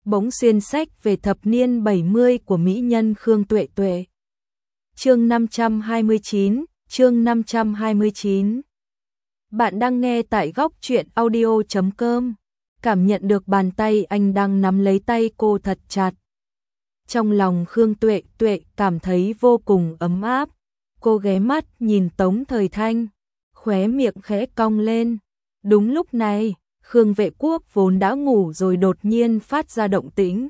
bỗng xuyên sách về thập niên 70 của mỹ nhân Khương Tuệ Tuệ. Chương 529. Bạn đang nghe tại góc truyện audio.com. Cảm nhận được bàn tay anh đang nắm lấy tay cô thật chặt. Trong lòng Khương Tuệ Tuệ cảm thấy vô cùng ấm áp. Cô ghé mắt nhìn Tống Thời Thanh, khóe miệng khẽ cong lên. Đúng lúc này, Khương Vệ Quốc vốn đã ngủ rồi đột nhiên phát ra động tĩnh.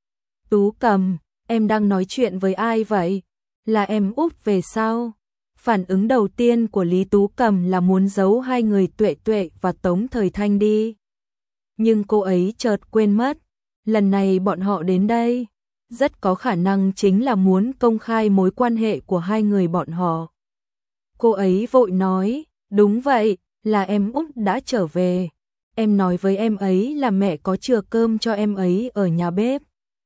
Tú Cầm, em đang nói chuyện với ai vậy? Là em út về sao? Phản ứng đầu tiên của Lý Tú Cầm là muốn giấu hai người Tuệ Tuệ và Tống Thời Thanh đi. Nhưng cô ấy chợt quên mất, lần này bọn họ đến đây, rất có khả năng chính là muốn công khai mối quan hệ của hai người bọn họ. Cô ấy vội nói, đúng vậy, là em út đã trở về. Em nói với em ấy là mẹ có chừa cơm cho em ấy ở nhà bếp.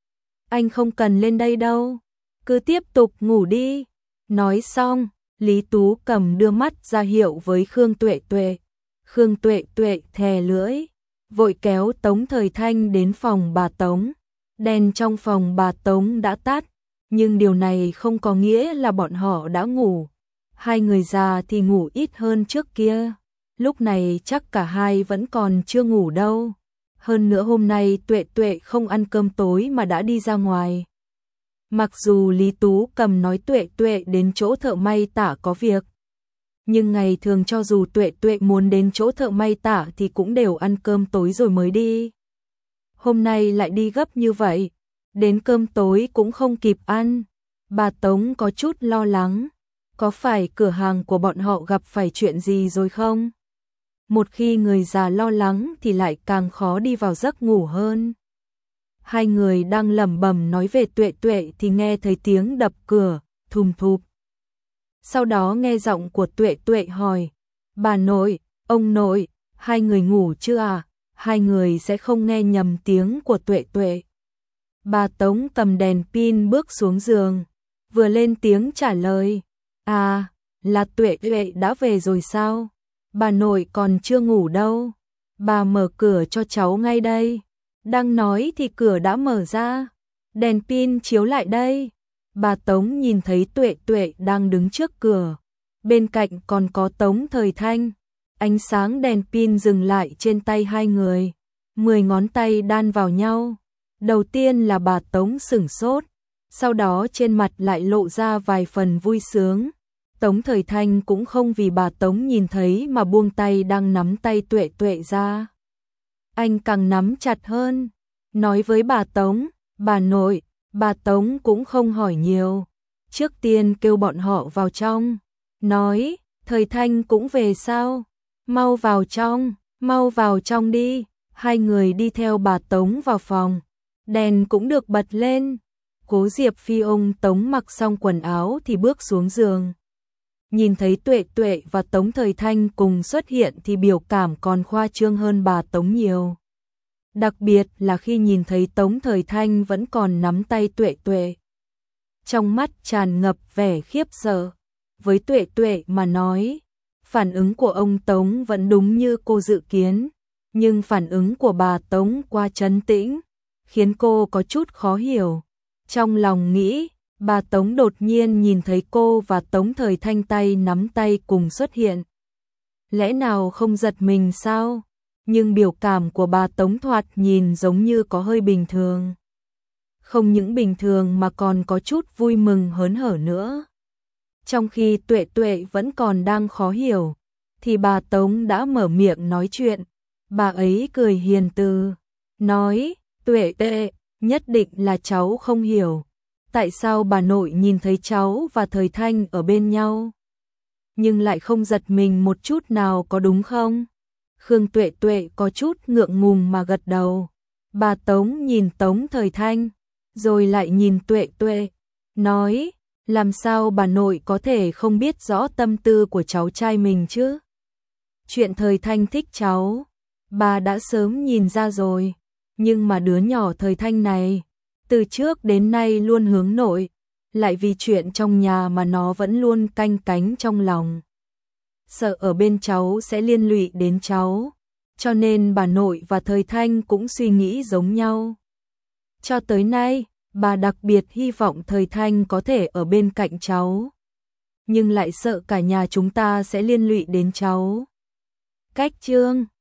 Anh không cần lên đây đâu, cứ tiếp tục ngủ đi. Nói xong, Lý Tú Cầm đưa mắt ra hiệu với Khương Tuệ Tuệ. Khương Tuệ Tuệ thè lưỡi, vội kéo Tống Thời Thanh đến phòng bà Tống. Đèn trong phòng bà Tống đã tắt, nhưng điều này không có nghĩa là bọn họ đã ngủ. Hai người già thì ngủ ít hơn trước kia. Lúc này chắc cả hai vẫn còn chưa ngủ đâu. Hơn nữa hôm nay Tuệ Tuệ không ăn cơm tối mà đã đi ra ngoài. Mặc dù Lý Tú Cầm nói Tuệ Tuệ đến chỗ thợ may tả có việc, nhưng ngày thường cho dù Tuệ Tuệ muốn đến chỗ thợ may tả thì cũng đều ăn cơm tối rồi mới đi. Hôm nay lại đi gấp như vậy, đến cơm tối cũng không kịp ăn. Bà Tống có chút lo lắng, có phải cửa hàng của bọn họ gặp phải chuyện gì rồi không? Một khi người già lo lắng thì lại càng khó đi vào giấc ngủ hơn. Hai người đang lẩm bẩm nói về Tuệ Tuệ thì nghe thấy tiếng đập cửa, thùm thụp. Sau đó nghe giọng của Tuệ Tuệ hỏi, bà nội, ông nội, hai người ngủ chưa à? Hai người sẽ không nghe nhầm tiếng của Tuệ Tuệ. Bà Tống cầm đèn pin bước xuống giường, vừa lên tiếng trả lời, à, là Tuệ Tuệ đã về rồi sao? Bà nội còn chưa ngủ đâu, bà mở cửa cho cháu ngay đây. Đang nói thì cửa đã mở ra, đèn pin chiếu lại đây. Bà Tống nhìn thấy Tuệ Tuệ đang đứng trước cửa, bên cạnh còn có Tống Thời Thanh. Ánh sáng đèn pin dừng lại trên tay hai người, 10 ngón tay đan vào nhau. Đầu tiên là bà Tống sửng sốt, sau đó trên mặt lại lộ ra vài phần vui sướng. Tống Thời Thanh cũng không vì bà Tống nhìn thấy mà buông tay đang nắm tay Tuệ Tuệ ra. Anh càng nắm chặt hơn, nói với bà Tống, bà nội. Bà Tống cũng không hỏi nhiều, trước tiên kêu bọn họ vào trong, nói, Thời Thanh cũng về sao? Mau vào trong đi. Hai người đi theo bà Tống vào phòng, đèn cũng được bật lên. Cố Diệp Phi ôm Tống mặc xong quần áo thì bước xuống giường. Nhìn thấy Tuệ Tuệ và Tống Thời Thanh cùng xuất hiện thì biểu cảm còn khoa trương hơn bà Tống nhiều. Đặc biệt là khi nhìn thấy Tống Thời Thanh vẫn còn nắm tay Tuệ Tuệ. Trong mắt tràn ngập vẻ khiếp sợ. Với Tuệ Tuệ mà nói, phản ứng của ông Tống vẫn đúng như cô dự kiến, nhưng phản ứng của bà Tống quá trấn tĩnh, khiến cô có chút khó hiểu. Trong lòng nghĩ, bà Tống đột nhiên nhìn thấy cô và Tống Thời Thanh tay nắm tay cùng xuất hiện. Lẽ nào không giật mình sao? Nhưng biểu cảm của bà Tống thoạt nhìn giống như có hơi bình thường. Không những bình thường mà còn có chút vui mừng hớn hở nữa. Trong khi Tuệ Tuệ vẫn còn đang khó hiểu, thì bà Tống đã mở miệng nói chuyện. Bà ấy cười hiền từ, nói, Tuệ Tuệ, nhất định là cháu không hiểu. Tại sao bà nội nhìn thấy cháu và Thời Thanh ở bên nhau, nhưng lại không giật mình một chút nào có đúng không? Khương Tuệ Tuệ có chút ngượng ngùng mà gật đầu. Bà Tống nhìn Tống Thời Thanh, rồi lại nhìn Tuệ Tuệ, nói, làm sao bà nội có thể không biết rõ tâm tư của cháu trai mình chứ? Chuyện Thời Thanh thích cháu, bà đã sớm nhìn ra rồi, nhưng mà đứa nhỏ Thời Thanh này, từ trước đến nay luôn hướng nội, lại vì chuyện trong nhà mà nó vẫn luôn canh cánh trong lòng. Sợ ở bên cháu sẽ liên lụy đến cháu, cho nên bà nội và Thời Thanh cũng suy nghĩ giống nhau. Cho tới nay, bà đặc biệt hy vọng thời Thanh có thể ở bên cạnh cháu. Nhưng lại sợ cả nhà chúng ta sẽ liên lụy đến cháu. Cách chương